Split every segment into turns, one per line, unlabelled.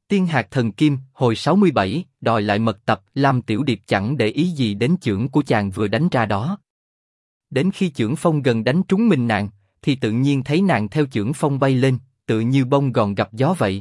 Tiên hạt thần kim, hồi 67, đòi lại mật tập. Lam Tiểu Điệp chẳng để ý gì đến chưởng của chàng vừa đánh ra đó. Đến khi chưởng phong gần đánh trúng mình nàng, thì tự nhiên thấy nàng theo chưởng phong bay lên, tự như bông gòn gặp gió vậy.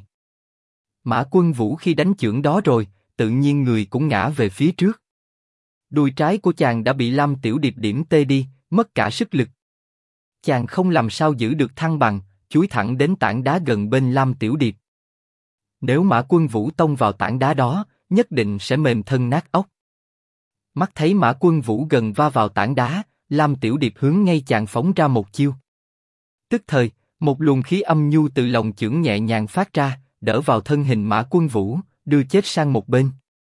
Mã Quân Vũ khi đánh chưởng đó rồi, tự nhiên người cũng ngã về phía trước. Đùi trái của chàng đã bị Lam Tiểu Điệp điểm tê đi, mất cả sức lực. Chàng không làm sao giữ được thăng bằng, chúi thẳng đến tảng đá gần bên Lam Tiểu Điệp. Nếu Mã Quân Vũ tông vào tảng đá đó, nhất định sẽ mềm thân nát óc. Mắt thấy Mã Quân Vũ gần va vào tảng đá, Lam Tiểu Điệp hướng ngay chàng phóng ra một chiêu. Tức thời, một luồng khí âm nhu từ lòng chưởng nhẹ nhàng phát ra, đỡ vào thân hình Mã Quân Vũ, đưa chết sang một bên.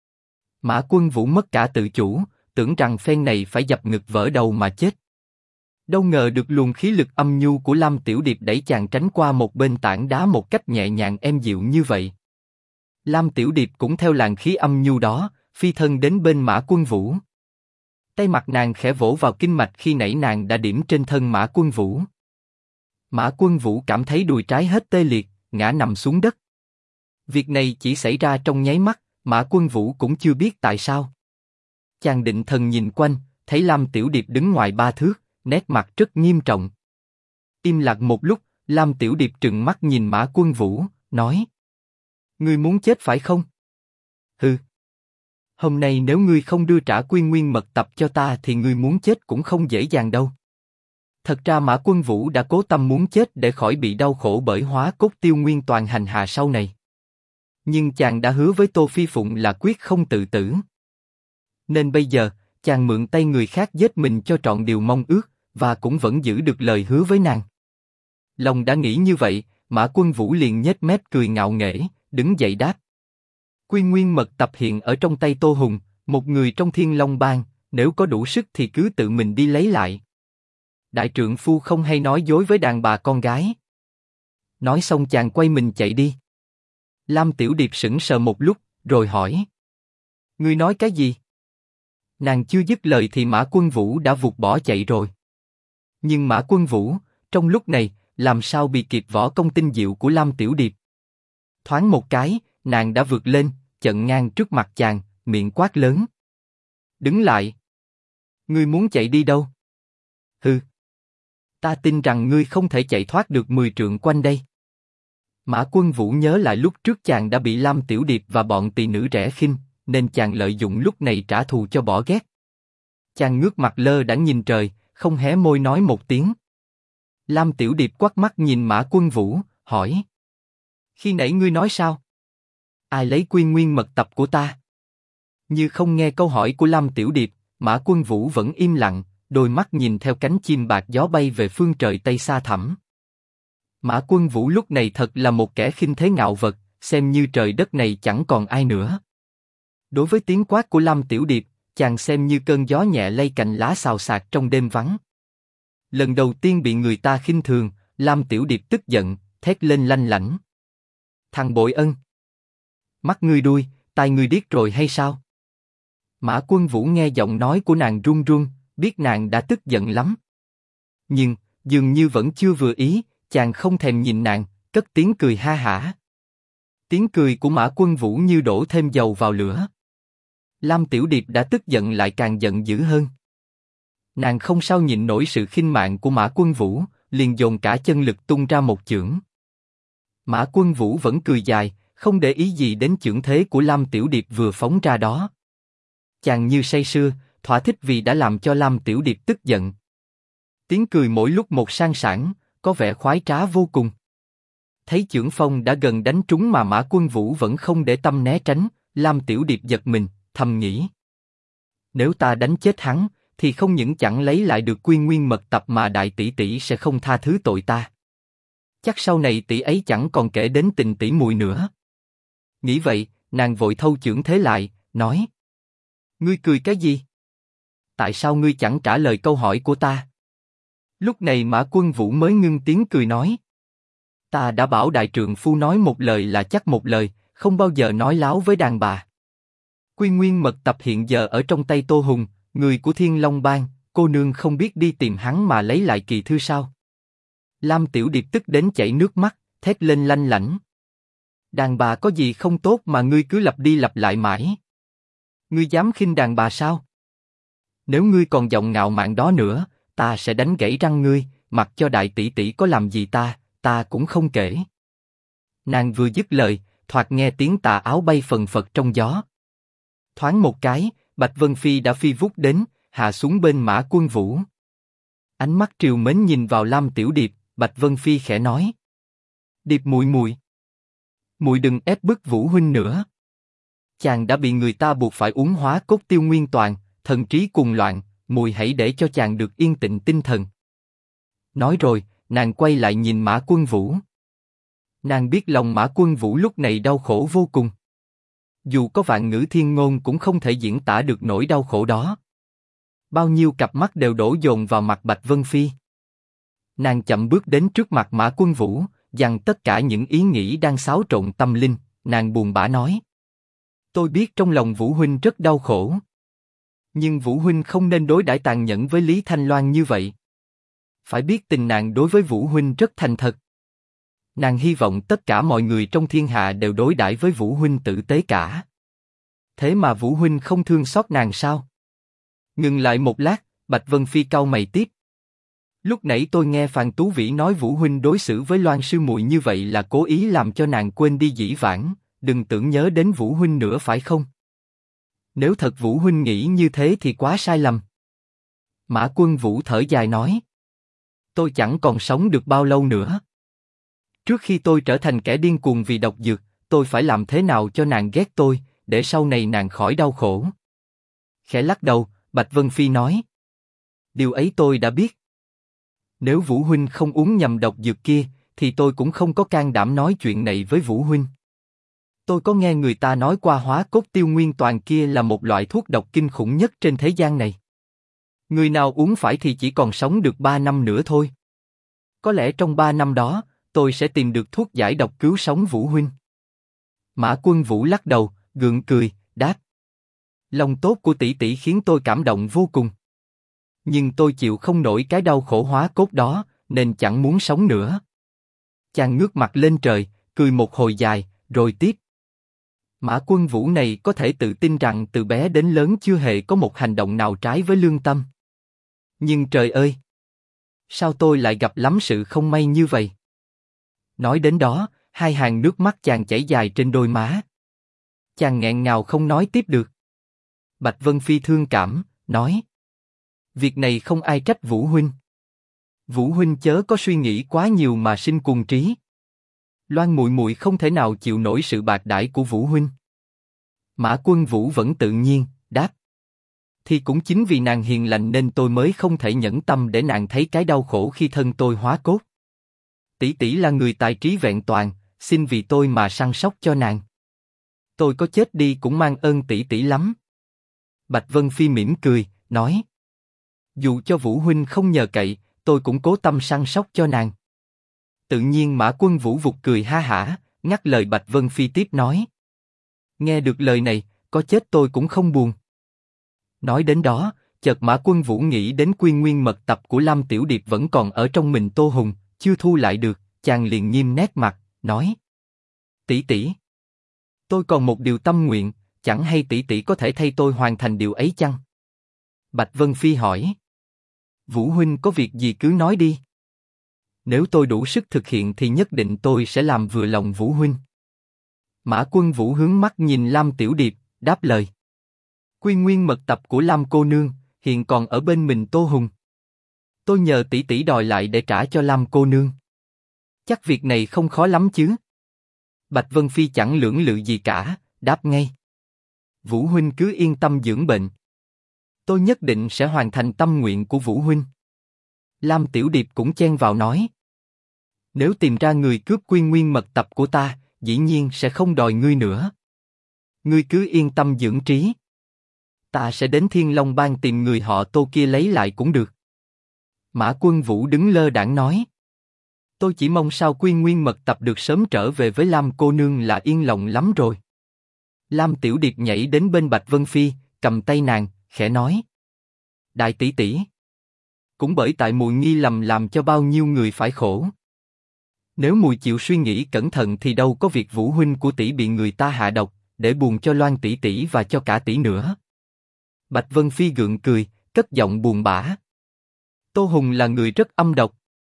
Mã Quân Vũ mất cả tự chủ, tưởng rằng phen này phải dập ngực vỡ đầu mà chết. Đâu ngờ được luồng khí lực âm nhu của Lam Tiểu Điệp đẩy chàng tránh qua một bên tảng đá một cách nhẹ nhàng êm dịu như vậy. Lam Tiểu Điệp cũng theo làn khí âm nhu đó, phi thân đến bên Mã Quân Vũ. Tay mặt nàng khẽ vỗ vào kinh mạch khi nãy nàng đã điểm trên thân Mã Quân Vũ. Mã Quân Vũ cảm thấy đùi trái hết tê liệt, ngã nằm xuống đất. Việc này chỉ xảy ra trong nháy mắt, Mã Quân Vũ cũng chưa biết tại sao. Chàng định thần nhìn quanh, thấy Lam Tiểu Điệp đứng ngoài 3 thước, nét mặt rất nghiêm trọng. Im lặng một lúc, Lam Tiểu Điệp trừng mắt nhìn Mã Quân Vũ, nói: "Ngươi muốn chết phải không? Hừ. Hôm nay nếu ngươi không đưa trả Quy Nguyên mật tập cho ta thì ngươi muốn chết cũng không dễ dàng đâu." Thật ra Mã Quân Vũ đã cố tâm muốn chết để khỏi bị đau khổ bởi Hóa Cốt Tiêu Nguyên Toàn hành hạ sau này. Nhưng chàng đã hứa với Tô Phi Phụng là quyết không tự tử. Nên bây giờ, chàng mượn tay người khác giết mình cho trọn điều mong ước, và cũng vẫn giữ được lời hứa với nàng. Lòng đã nghĩ như vậy, Mã Quân Vũ liền nhếch mép cười ngạo nghễ, đứng dậy đáp: "Quy Nguyên mật tập hiện ở trong tay Tô Hùng, một người trong Thiên Long Bang, nếu có đủ sức thì cứ tự mình đi lấy lại. Đại trượng phu không hay nói dối với đàn bà con gái." Nói xong chàng quay mình chạy đi. Lam Tiểu Điệp sững sờ một lúc, rồi hỏi: "Ngươi nói cái gì?" Nàng chưa dứt lời thì Mã Quân Vũ đã vụt bỏ chạy rồi. Nhưng Mã Quân Vũ, trong lúc này, làm sao bị kịp võ công tinh diệu của Lam Tiểu Điệp. Thoáng một cái, nàng đã vượt lên, chặn ngang trước mặt chàng, miệng quát lớn: "Đứng lại! Ngươi muốn chạy đi đâu?" "Hừ! Ta tin rằng ngươi không thể chạy thoát được 10 trượng quanh đây." Mã Quân Vũ nhớ lại lúc trước chàng đã bị Lam Tiểu Điệp và bọn tỳ nữ rẻ khinh, nên chàng lợi dụng lúc này trả thù cho bỏ ghét. Chàng ngước mặt lơ đãng nhìn trời, không hé môi nói một tiếng. Lam Tiểu Điệp quắt mắt nhìn Mã Quân Vũ, hỏi: "Khi nãy ngươi nói sao? Ai lấy Quy Nguyên mật tập của ta?" Như không nghe câu hỏi của Lam Tiểu Điệp, Mã Quân Vũ vẫn im lặng, đôi mắt nhìn theo cánh chim bạc gió bay về phương trời Tây xa thẳm. Mã Quân Vũ lúc này thật là một kẻ khinh thế ngạo vật, xem như trời đất này chẳng còn ai nữa. Đối với tiếng quát của Lam Tiểu Điệp, chàng xem như cơn gió nhẹ lay cành lá xào xạc trong đêm vắng. Lần đầu tiên bị người ta khinh thường, Lam Tiểu Điệp tức giận, thét lên lanh lảnh: "Thằng bội ân! Mắt ngươi đuôi, tai ngươi điếc rồi hay sao?" Mã Quân Vũ nghe giọng nói của nàng run run, biết nàng đã tức giận lắm. Nhưng, dường như vẫn chưa vừa ý, chàng không thèm nhìn nàng, cất tiếng cười ha hả. Tiếng cười của Mã Quân Vũ như đổ thêm dầu vào lửa. Lam Tiểu Điệp đã tức giận lại càng giận dữ hơn. Nàng không sao nhịn nổi sự khinh mạn của Mã Quân Vũ, liền dồn cả chân lực tung ra một chưởng. Mã Quân Vũ vẫn cười dài, không để ý gì đến chưởng thế của Lam Tiểu Điệp vừa phóng ra đó. Chàng như say sưa, thỏa thích vì đã làm cho Lam Tiểu Điệp tức giận. Tiếng cười mỗi lúc một sang sảng, có vẻ khoái trá vô cùng. Thấy chưởng phong đã gần đánh trúng mà Mã Quân Vũ vẫn không để tâm né tránh, Lam Tiểu Điệp giật mình, thầm nghĩ: nếu ta đánh chết hắn, thì không những chẳng lấy lại được Quy Nguyên mật tập mà đại tỷ tỷ sẽ không tha thứ tội ta. Chắc sau này tỷ ấy chẳng còn kể đến tình tỷ muội nữa. Nghĩ vậy, nàng vội thâu chưởng thế lại, nói: ngươi cười cái gì? Tại sao ngươi chẳng trả lời câu hỏi của ta? Lúc này Mã Quân Vũ mới ngưng tiếng cười nói: ta đã bảo đại trượng phu nói một lời là chắc một lời, không bao giờ nói láo với đàn bà. Quy Nguyên mật tập hiện giờ ở trong tay Tô Hùng, người của Thiên Long Bang, cô nương không biết đi tìm hắn mà lấy lại kỳ thư sao? Lam Tiểu Điệp tức đến chảy nước mắt, thét lên lanh lảnh: Đàn bà có gì không tốt mà ngươi cứ lặp đi lặp lại mãi? Ngươi dám khinh đàn bà sao? Nếu ngươi còn giọng ngạo mạn đó nữa, ta sẽ đánh gãy răng ngươi, mặc cho đại tỷ tỷ có làm gì ta cũng không kể. Nàng vừa dứt lời, thoạt nghe tiếng tà áo bay phần phật trong gió. Thoáng một cái, Bạch Vân Phi đã phi vút đến, hạ xuống bên Mã Quân Vũ. Ánh mắt trìu mến nhìn vào Lam Tiểu Điệp, Bạch Vân Phi khẽ nói: Điệp muội muội, muội đừng ép bức Vũ huynh nữa. Chàng đã bị người ta buộc phải uống hóa cốt tiêu nguyên toàn, thần trí cuồng loạn, muội hãy để cho chàng được yên tĩnh tinh thần. Nói rồi, nàng quay lại nhìn Mã Quân Vũ. Nàng biết lòng Mã Quân Vũ lúc này đau khổ vô cùng. Dù có vạn ngữ thiên ngôn cũng không thể diễn tả được nỗi đau khổ đó. Bao nhiêu cặp mắt đều đổ dồn vào mặt Bạch Vân Phi. Nàng chậm bước đến trước mặt Mã Quân Vũ, dằn tất cả những ý nghĩ đang xáo trộn tâm linh. Nàng buồn bã nói: Tôi biết trong lòng Vũ huynh rất đau khổ, nhưng Vũ huynh không nên đối đãi tàn nhẫn với Lý Thanh Loan như vậy. Phải biết tình nàng đối với Vũ huynh rất thành thật. Nàng hy vọng tất cả mọi người trong thiên hạ đều đối đãi với Vũ huynh tử tế cả. Thế mà Vũ huynh không thương xót nàng sao? Ngừng lại một lát, Bạch Vân Phi cau mày tiếp: Lúc nãy tôi nghe Phan Tú Vĩ nói Vũ huynh đối xử với Loan sư muội như vậy là cố ý làm cho nàng quên đi dĩ vãng, đừng tưởng nhớ đến Vũ huynh nữa phải không? Nếu thật Vũ huynh nghĩ như thế thì quá sai lầm. Mã Quân Vũ thở dài nói: Tôi chẳng còn sống được bao lâu nữa. Trước khi tôi trở thành kẻ điên cuồng vì độc dược, tôi phải làm thế nào cho nàng ghét tôi, để sau này nàng khỏi đau khổ. Khẽ lắc đầu, Bạch Vân Phi nói: Điều ấy tôi đã biết. Nếu Vũ huynh không uống nhầm độc dược kia, thì tôi cũng không có can đảm nói chuyện này với Vũ huynh. Tôi có nghe người ta nói qua hóa cốt tiêu nguyên toàn kia là một loại thuốc độc kinh khủng nhất trên thế gian này. Người nào uống phải thì chỉ còn sống được 3 năm nữa thôi. Có lẽ trong 3 năm đó, tôi sẽ tìm được thuốc giải độc cứu sống Vũ huynh. Mã Quân Vũ lắc đầu, gượng cười, đáp: Lòng tốt của tỷ tỷ khiến tôi cảm động vô cùng. Nhưng tôi chịu không nổi cái đau khổ hóa cốt đó, nên chẳng muốn sống nữa. Chàng ngước mặt lên trời, cười một hồi dài, rồi tiếp: Mã Quân Vũ này có thể tự tin rằng từ bé đến lớn chưa hề có một hành động nào trái với lương tâm. Nhưng trời ơi! Sao tôi lại gặp lắm sự không may như vậy? Nói đến đó, hai hàng nước mắt chàng chảy dài trên đôi má. Chàng nghẹn ngào không nói tiếp được. Bạch Vân Phi thương cảm, nói: Việc này không ai trách Vũ huynh. Vũ huynh chớ có suy nghĩ quá nhiều mà sinh cuồng trí. Loan muội muội không thể nào chịu nổi sự bạc đãi của Vũ huynh. Mã Quân Vũ vẫn tự nhiên đáp: Thì cũng chính vì nàng hiền lành nên tôi mới không thể nhẫn tâm để nàng thấy cái đau khổ khi thân tôi hóa cốt. Tỷ tỷ là người tài trí vẹn toàn, xin vì tôi mà săn sóc cho nàng. Tôi có chết đi cũng mang ơn tỷ tỷ lắm. Bạch Vân Phi mỉm cười, nói: Dù cho Vũ huynh không nhờ cậy, tôi cũng cố tâm săn sóc cho nàng. Tự nhiên Mã Quân Vũ vụt cười ha hả, ngắt lời Bạch Vân Phi tiếp nói: Nghe được lời này, có chết tôi cũng không buồn. Nói đến đó, chợt Mã Quân Vũ nghĩ đến Quy Nguyên mật tập của Lam Tiểu Điệp vẫn còn ở trong mình Tô Hùng, chưa thu lại được, chàng liền nghiêm nét mặt, nói: Tỷ tỷ, tôi còn một điều tâm nguyện, chẳng hay tỷ tỷ có thể thay tôi hoàn thành điều ấy chăng? Bạch Vân Phi hỏi: Vũ huynh có việc gì cứ nói đi. Nếu tôi đủ sức thực hiện thì nhất định tôi sẽ làm vừa lòng Vũ huynh. Mã Quân Vũ hướng mắt nhìn Lam Tiểu Điệp, đáp lời: Quy Nguyên mật tập của Lam cô nương hiện còn ở bên mình Tô Hùng. Tôi nhờ tỷ tỷ đòi lại để trả cho Lam cô nương. Chắc việc này không khó lắm chứ? Bạch Vân Phi chẳng lưỡng lự gì cả, đáp ngay: Vũ huynh cứ yên tâm dưỡng bệnh. Tôi nhất định sẽ hoàn thành tâm nguyện của Vũ huynh. Lam Tiểu Điệp cũng chen vào nói: Nếu tìm ra người cướp Quy Nguyên mật tập của ta, dĩ nhiên sẽ không đòi ngươi nữa. Ngươi cứ yên tâm dưỡng trí. Ta sẽ đến Thiên Long Bang tìm người họ Tô kia lấy lại cũng được. Mã Quân Vũ đứng lơ đãng nói: Tôi chỉ mong sao Quy Nguyên mật tập được sớm trở về với Lam cô nương là yên lòng lắm rồi. Lam Tiểu Điệp nhảy đến bên Bạch Vân Phi, cầm tay nàng, khẽ nói: Đại tỷ tỷ, cũng bởi tại muội nghi lầm làm cho bao nhiêu người phải khổ. Nếu Mùi chịu suy nghĩ cẩn thận thì đâu có việc Vũ huynh của tỷ bị người ta hạ độc, để buồn cho Loan tỷ tỷ và cho cả tỷ nữa. Bạch Vân Phi gượng cười, cất giọng buồn bã. Tô Hùng là người rất âm độc.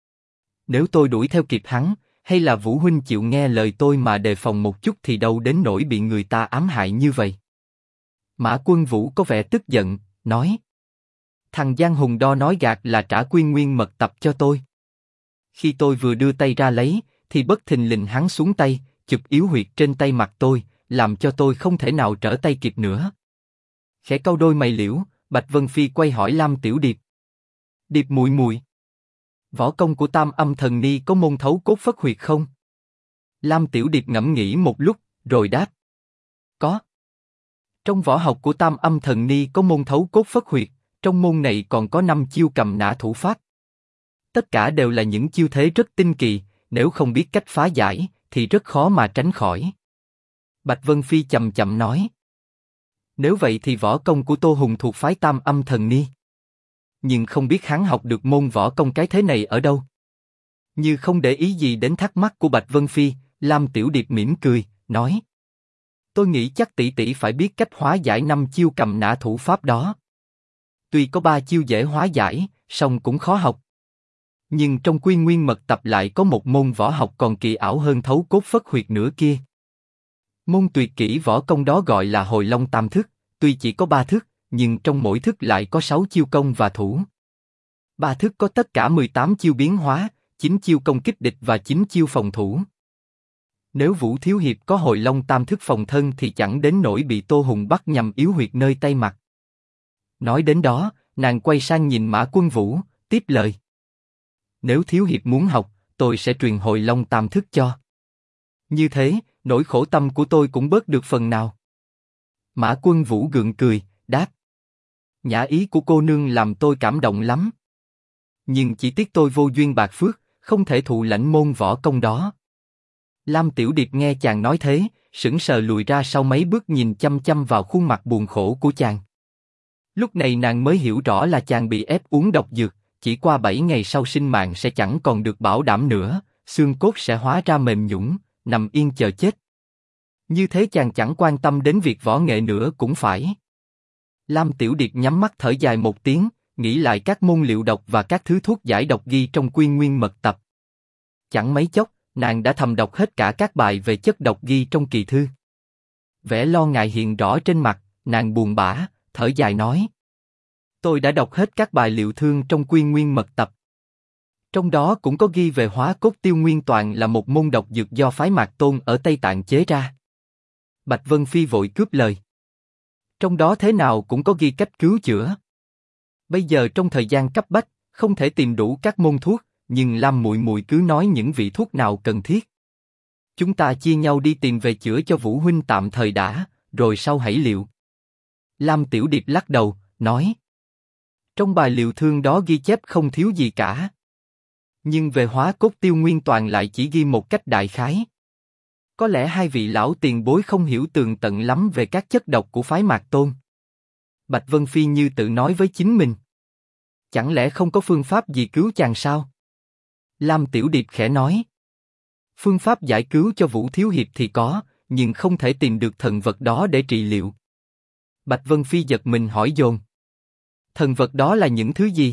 Nếu tôi đuổi theo kịp hắn, hay là Vũ huynh chịu nghe lời tôi mà đề phòng một chút thì đâu đến nỗi bị người ta ám hại như vậy. Mã Quân Vũ có vẻ tức giận, nói. Thằng Giang Hùng Đo nói gạt là trả Quyên Nguyên mật tập cho tôi. Khi tôi vừa đưa tay ra lấy, thì bất thình lình hắn xuống tay, chụp yếu huyệt trên tay mặt tôi, làm cho tôi không thể nào trở tay kịp nữa. Khẽ cau đôi mày liễu, Bạch Vân Phi quay hỏi Lam Tiểu Điệp. Điệp muội muội, võ công của Tam Âm Thần Ni có môn thấu cốt phất huyệt không? Lam Tiểu Điệp ngẫm nghĩ một lúc, rồi đáp. Có. Trong võ học của Tam Âm Thần Ni có môn thấu cốt phất huyệt, trong môn này còn có 5 chiêu cầm nã thủ pháp. Tất cả đều là những chiêu thế rất tinh kỳ, nếu không biết cách phá giải, thì rất khó mà tránh khỏi. Bạch Vân Phi chậm chậm nói. Nếu vậy thì võ công của Tô Hùng thuộc phái Tam Âm Thần Ni. Nhưng không biết hắn học được môn võ công cái thế này ở đâu. Như không để ý gì đến thắc mắc của Bạch Vân Phi, Lam Tiểu Điệp mỉm cười, nói. Tôi nghĩ chắc tỷ tỷ phải biết cách hóa giải 5 chiêu cầm nã thủ pháp đó. Tuy có 3 chiêu dễ hóa giải, song cũng khó học. Nhưng trong Quyên Nguyên mật tập lại có một môn võ học còn kỳ ảo hơn thấu cốt phất huyệt nữa kia. Môn tuyệt kỹ võ công đó gọi là Hồi Long Tam Thức, tuy chỉ có 3 thức, nhưng trong mỗi thức lại có 6 chiêu công và thủ. 3 thức có tất cả 18 chiêu biến hóa, 9 chiêu công kích địch và 9 chiêu phòng thủ. Nếu Vũ Thiếu Hiệp có Hồi Long Tam Thức phòng thân thì chẳng đến nỗi bị Tô Hùng bắt nhằm yếu huyệt nơi tay mặt. Nói đến đó, nàng quay sang nhìn Mã Quân Vũ, tiếp lời. Nếu Thiếu Hiệp muốn học, tôi sẽ truyền Hồi Long Tam Thức cho. Như thế, nỗi khổ tâm của tôi cũng bớt được phần nào. Mã Quân Vũ gượng cười, đáp. Nhã ý của cô nương làm tôi cảm động lắm. Nhưng chỉ tiếc tôi vô duyên bạc phước, không thể thụ lãnh môn võ công đó. Lam Tiểu Điệp nghe chàng nói thế, sững sờ lùi ra sau mấy bước nhìn chăm chăm vào khuôn mặt buồn khổ của chàng. Lúc này nàng mới hiểu rõ là chàng bị ép uống độc dược, chỉ qua 7 ngày sau sinh mạng sẽ chẳng còn được bảo đảm nữa, xương cốt sẽ hóa ra mềm nhũn, nằm yên chờ chết. Như thế chàng chẳng quan tâm đến việc võ nghệ nữa cũng phải. Lam Tiểu Điệp nhắm mắt thở dài một tiếng, nghĩ lại các môn liệu độc và các thứ thuốc giải độc ghi trong Quyên Nguyên mật tập. Chẳng mấy chốc, nàng đã thầm đọc hết cả các bài về chất độc ghi trong kỳ thư. Vẻ lo ngại hiện rõ trên mặt, nàng buồn bã, thở dài nói. Tôi đã đọc hết các bài liệu thương trong Quyên Nguyên mật tập. Trong đó cũng có ghi về hóa cốt tiêu nguyên toàn là một môn độc dược do phái Mạc Tôn ở Tây Tạng chế ra. Bạch Vân Phi vội cướp lời. Trong đó thế nào cũng có ghi cách cứu chữa. Bây giờ trong thời gian cấp bách, không thể tìm đủ các môn thuốc, nhưng Lam muội muội cứ nói những vị thuốc nào cần thiết. Chúng ta chia nhau đi tìm về chữa cho Vũ huynh tạm thời đã, rồi sau hãy liệu. Lam Tiểu Điệp lắc đầu, nói. Trong bài liệu thương đó ghi chép không thiếu gì cả. Nhưng về hóa cốt tiêu nguyên toàn lại chỉ ghi một cách đại khái. Có lẽ hai vị lão tiền bối không hiểu tường tận lắm về các chất độc của phái Mạc Tôn. Bạch Vân Phi như tự nói với chính mình. Chẳng lẽ không có phương pháp gì cứu chàng sao? Lam Tiểu Điệp khẽ nói. Phương pháp giải cứu cho Vũ Thiếu Hiệp thì có, nhưng không thể tìm được thần vật đó để trị liệu. Bạch Vân Phi giật mình hỏi dồn. Thần vật đó là những thứ gì?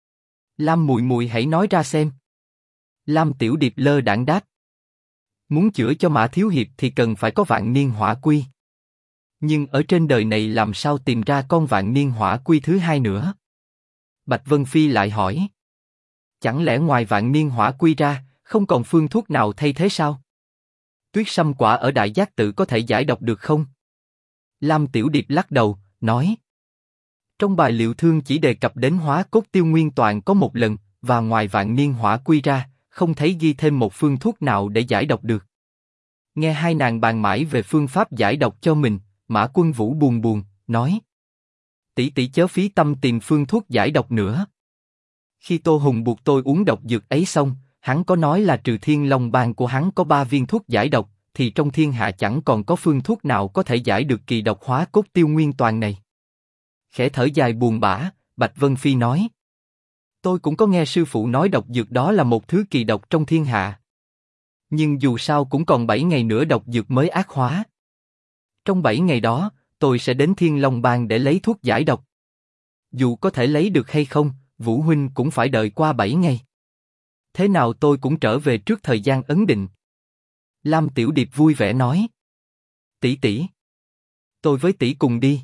Lam muội muội hãy nói ra xem. Lam Tiểu Điệp lơ đãng đáp. Muốn chữa cho Mã Thiếu Hiệp thì cần phải có vạn niên hỏa quy. Nhưng ở trên đời này làm sao tìm ra con vạn niên hỏa quy thứ hai nữa? Bạch Vân Phi lại hỏi. Chẳng lẽ ngoài vạn niên hỏa quy ra, không còn phương thuốc nào thay thế sao? Tuyết sâm quả ở Đại Giác Tự có thể giải độc được không? Lam Tiểu Điệp lắc đầu, nói. Trong bài liệu thương chỉ đề cập đến hóa cốt tiêu nguyên toàn có một lần, và ngoài vạn niên hỏa quy ra, không thấy ghi thêm một phương thuốc nào để giải độc được. Nghe hai nàng bàn mãi về phương pháp giải độc cho mình, Mã Quân Vũ buồn buồn, nói. Tỷ tỷ chớ phí tâm tìm phương thuốc giải độc nữa. Khi Tô Hùng buộc tôi uống độc dược ấy xong, hắn có nói là trừ Thiên Long Bang của hắn có 3 viên thuốc giải độc, thì trong thiên hạ chẳng còn có phương thuốc nào có thể giải được kỳ độc hóa cốt tiêu nguyên toàn này. Khẽ thở dài buồn bã, Bạch Vân Phi nói. Tôi cũng có nghe sư phụ nói độc dược đó là một thứ kỳ độc trong thiên hạ. Nhưng dù sao cũng còn 7 ngày nữa độc dược mới ác hóa. Trong 7 ngày đó, tôi sẽ đến Thiên Long Bang để lấy thuốc giải độc. Dù có thể lấy được hay không, Vũ huynh cũng phải đợi qua 7 ngày. Thế nào tôi cũng trở về trước thời gian ấn định. Lam Tiểu Điệp vui vẻ nói. Tỷ tỷ, tôi với tỷ cùng đi.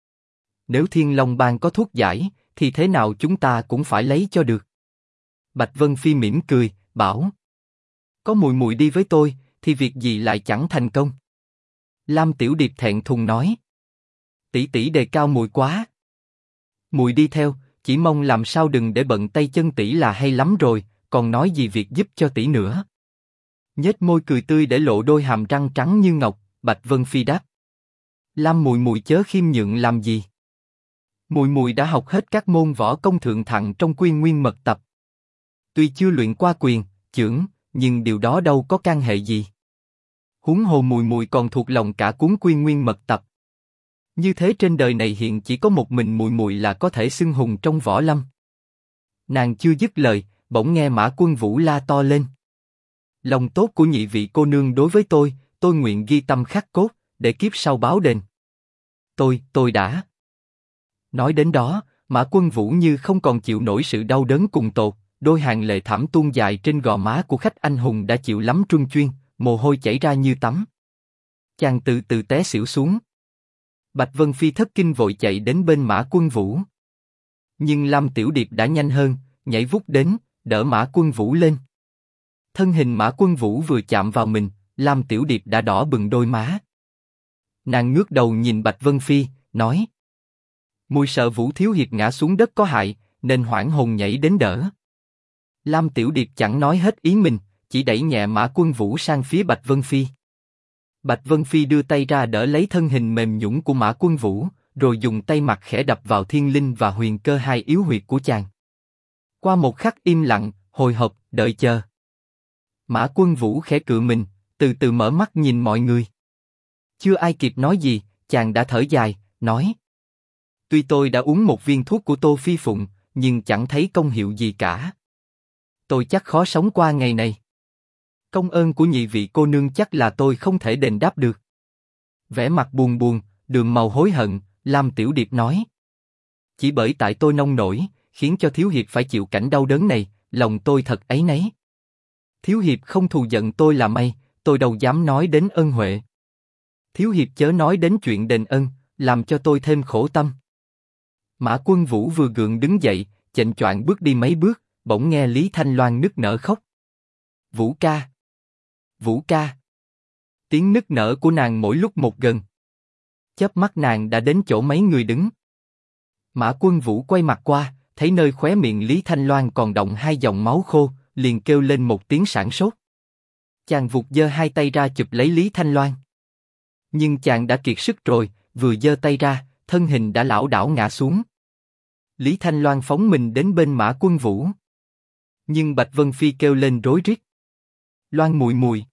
Nếu Thiên Long Bang có thuốc giải, thì thế nào chúng ta cũng phải lấy cho được. Bạch Vân Phi mỉm cười, bảo. Có mùi mùi đi với tôi, thì việc gì lại chẳng thành công. Lam Tiểu Điệp thẹn thùng nói. Tỷ tỷ đề cao mùi quá. Mùi đi theo, chỉ mong làm sao đừng để bận tay chân tỷ là hay lắm rồi, còn nói gì việc giúp cho tỷ nữa. Nhếch môi cười tươi để lộ đôi hàm răng trắng như ngọc, Bạch Vân Phi đáp. Lam mùi mùi chớ khiêm nhượng làm gì. Mùi mùi đã học hết các môn võ công thượng thặng trong Quy Nguyên Mật Tập. Tuy chưa luyện qua quyền, chưởng, nhưng điều đó đâu có can hệ gì. Huống hồ mùi mùi còn thuộc lòng cả cuốn Quy Nguyên Mật Tập. Như thế trên đời này hiện chỉ có một mình mùi mùi là có thể xưng hùng trong võ lâm. Nàng chưa dứt lời, bỗng nghe Mã Quân Vũ la to lên. Lòng tốt của nhị vị cô nương đối với tôi nguyện ghi tâm khắc cốt, để kiếp sau báo đền. Tôi đã. Nói đến đó, Mã Quân Vũ như không còn chịu nổi sự đau đớn cùng tột, đôi hàng lệ thảm tuôn dài trên gò má của khách anh hùng đã chịu lắm truân chuyên, mồ hôi chảy ra như tắm. Chàng từ từ té xỉu xuống. Bạch Vân Phi thất kinh vội chạy đến bên Mã Quân Vũ. Nhưng Lam Tiểu Điệp đã nhanh hơn, nhảy vút đến, đỡ Mã Quân Vũ lên. Thân hình Mã Quân Vũ vừa chạm vào mình, Lam Tiểu Điệp đã đỏ bừng đôi má. Nàng ngước đầu nhìn Bạch Vân Phi, nói. Mùi sợ Vũ thiếu hiệp ngã xuống đất có hại, nên hoảng hồn nhảy đến đỡ. Lam Tiểu Điệp chẳng nói hết ý mình, chỉ đẩy nhẹ Mã Quân Vũ sang phía Bạch Vân Phi. Bạch Vân Phi đưa tay ra đỡ lấy thân hình mềm nhũn của Mã Quân Vũ, rồi dùng tay mặt khẽ đập vào thiên linh và huyền cơ hai yếu huyệt của chàng. Qua một khắc im lặng, hồi hộp, đợi chờ. Mã Quân Vũ khẽ cựa mình, từ từ mở mắt nhìn mọi người. Chưa ai kịp nói gì, chàng đã thở dài, nói. Tuy tôi đã uống một viên thuốc của Tô Phi Phụng, nhưng chẳng thấy công hiệu gì cả. Tôi chắc khó sống qua ngày này. Công ơn của nhị vị cô nương chắc là tôi không thể đền đáp được. Vẻ mặt buồn buồn, đường màu hối hận, Lam Tiểu Điệp nói. Chỉ bởi tại tôi nông nổi, khiến cho thiếu hiệp phải chịu cảnh đau đớn này, lòng tôi thật áy náy. Thiếu hiệp không thù giận tôi là may, tôi đâu dám nói đến ân huệ. Thiếu hiệp chớ nói đến chuyện đền ân, làm cho tôi thêm khổ tâm. Mã Quân Vũ vừa gượng đứng dậy, chệnh choạng bước đi mấy bước, bỗng nghe Lý Thanh Loan nức nở khóc. Vũ ca, Vũ ca. Tiếng nức nở của nàng mỗi lúc một gần. Chớp mắt nàng đã đến chỗ mấy người đứng. Mã Quân Vũ quay mặt qua, thấy nơi khóe miệng Lý Thanh Loan còn đọng hai dòng máu khô, liền kêu lên một tiếng sảng sốt. Chàng vụt giơ hai tay ra chụp lấy Lý Thanh Loan. Nhưng chàng đã kiệt sức rồi, vừa giơ tay ra, thân hình đã lảo đảo ngã xuống. Lý Thanh Loan phóng mình đến bên Mã Quân Vũ. Nhưng Bạch Vân Phi kêu lên rối rít. Loan mùi mùi,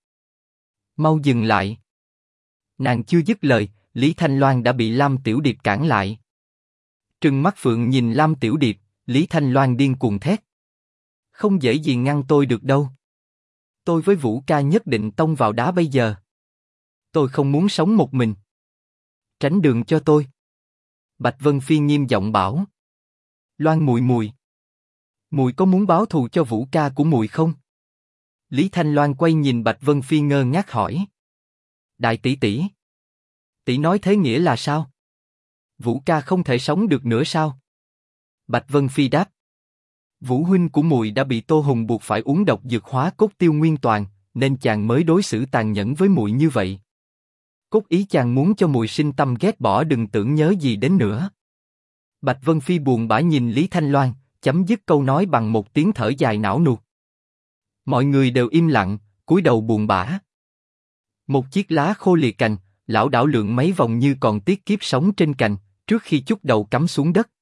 mau dừng lại. Nàng chưa dứt lời, Lý Thanh Loan đã bị Lam Tiểu Điệp cản lại. Trừng mắt phượng nhìn Lam Tiểu Điệp, Lý Thanh Loan điên cuồng thét. Không dễ gì ngăn tôi được đâu. Tôi với Vũ ca nhất định tông vào đá bây giờ. Tôi không muốn sống một mình. Tránh đường cho tôi. Bạch Vân Phi nghiêm giọng bảo. Loan mùi mùi, mùi có muốn báo thù cho Vũ ca của mùi không? Lý Thanh Loan quay nhìn Bạch Vân Phi ngơ ngác hỏi. Đại tỷ tỷ, tỷ nói thế nghĩa là sao? Vũ ca không thể sống được nữa sao? Bạch Vân Phi đáp. Vũ huynh của mùi đã bị Tô Hùng buộc phải uống độc dược hóa cốt tiêu nguyên toàn, nên chàng mới đối xử tàn nhẫn với mùi như vậy. Cốt ý chàng muốn cho mùi sinh tâm ghét bỏ đừng tưởng nhớ gì đến nữa. Bạch Vân Phi buồn bã nhìn Lý Thanh Loan, chấm dứt câu nói bằng một tiếng thở dài não nuột. Mọi người đều im lặng, cúi đầu buồn bã. Một chiếc lá khô lìa cành, lảo đảo lượn mấy vòng như còn tiếc kiếp sống trên cành, trước khi chúc đầu cắm xuống đất.